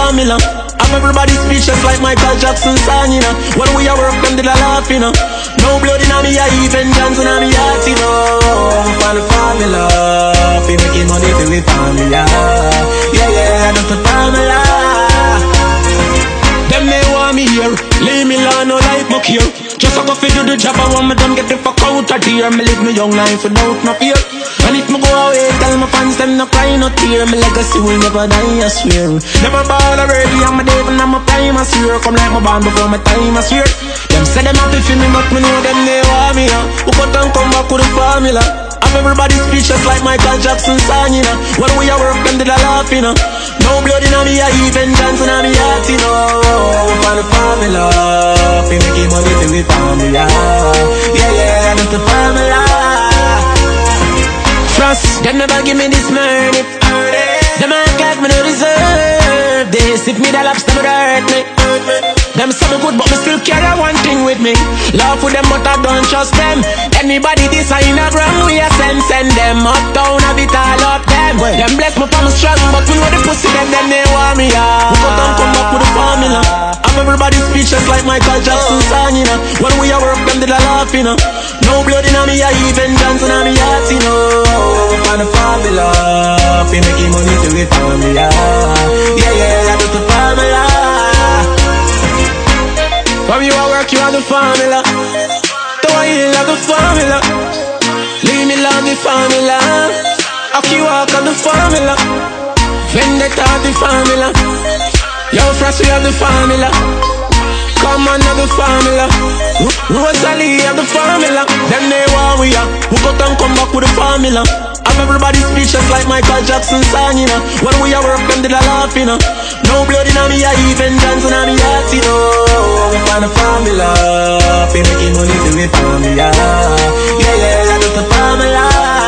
formula. Have everybody speechless like Michael Jackson song, you know. When we are work, them did a laugh, you know. No blood in me, I even Johnson on me heart, you know. For the formula, fi making money for the formula. Yeah, yeah, that's the formula. Them they want me here, leave me alone, no life muck here. Just a go fi do the job, I want me done get the fuck out of here. Me live me young life without no fear. And if me go away, tell my fans them no cry, no tear. My legacy will never die, I swear. Never ball already, I'm a devil, I'm a prime, I swear. Come like my band before my time, I swear. Them say them happy for me, but me know them they want me, huh? Who cut and come back with the formula? Have everybody speechless like Michael Jackson song, you know. When we are work, them did a laugh, you know. No blood in me, I even Johnson on me heart, you know. For the formula, fi making money for the formula. Yeah, yeah, that's the formula. Trust, them never give me this money. Them act like me no deserve this. If me the lobster would hurt me. Them say me good but me still carry one thing with me. Love for them but I don't trust them. Anybody this I in a gram we a send them uptown have it all up them. Them bless me for me strong but we know the pussy them they want me out. We got them come back with the formula. Have everybody speechless like Michael Jackson song, you know. When we a work them did a laugh, you know. No blood in me, I even Johnson on me heart, you know. For the formula, fi making money to the formula. Yeah, yeah, that's the formula. From you I work, you are the formula. The way you love the formula. Leave me love the formula. I keep walk on the formula. Vendetta the formula. Yo, Frost, we have the formula. Come on, the formula. Rosalie have the formula. Them they want we are. Who got and come back with the formula. Have everybody speechless like Michael Jackson song, you know. When we are work, them did a laugh, you know. No blood in me, I even Johnson on me heart, you know. For the formula, fi making money to the formula. Yeah, yeah, that's the formula.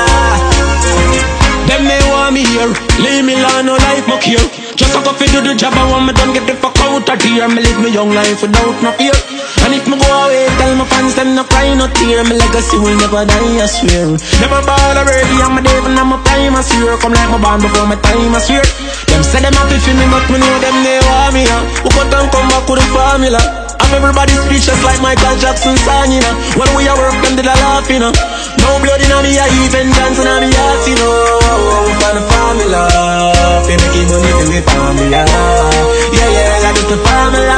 Them they want me here, leave me alone, no life muck here. Just a go fi do the job, I want me done get the fuck out of here. Me live me young life without no fear. And if me go away, tell my fans them no cry, no tear. My legacy will never die, I swear. Never ball already, I'm a devil, I'm a prime, I swear. Come like my band before my time, I swear. Them say them happy for me, but me know them they want me, huh? Who cut and come back with the formula. Have everybody speechless like Michael Jackson song, you know. When we are work, them did a laugh, you know. No blood in me, I even Johnson on me heart, you know. For the formula, fi making money for the formula. Yeah, yeah, that's the formula.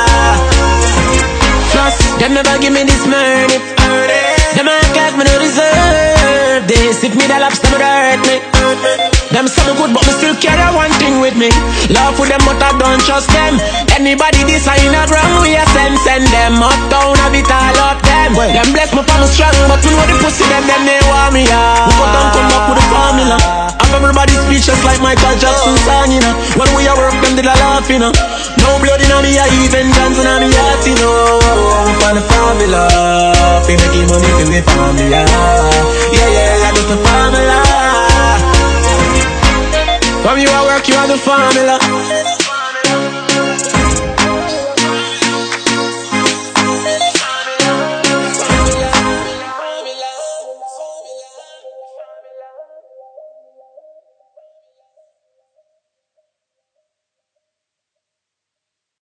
Trust, them never give me this money. Them act like me no deserve this. If me the lobster would hurt me. Them say me good but me still carry one thing with me. Love for them but I don't trust them. Anybody this I in a gram we a send them uptown have it all up them. Them bless me for me strong but we know the pussy them they want me out. We got them come back with the formula. Have everybody speechless like Michael Jackson song, you know. When we a work them did a laugh, you know. No blood in me, I even Johnson on me heart, you know. For the formula, fi making money for the formula. Yeah, yeah, that's the formula. From you I work, you are the formula.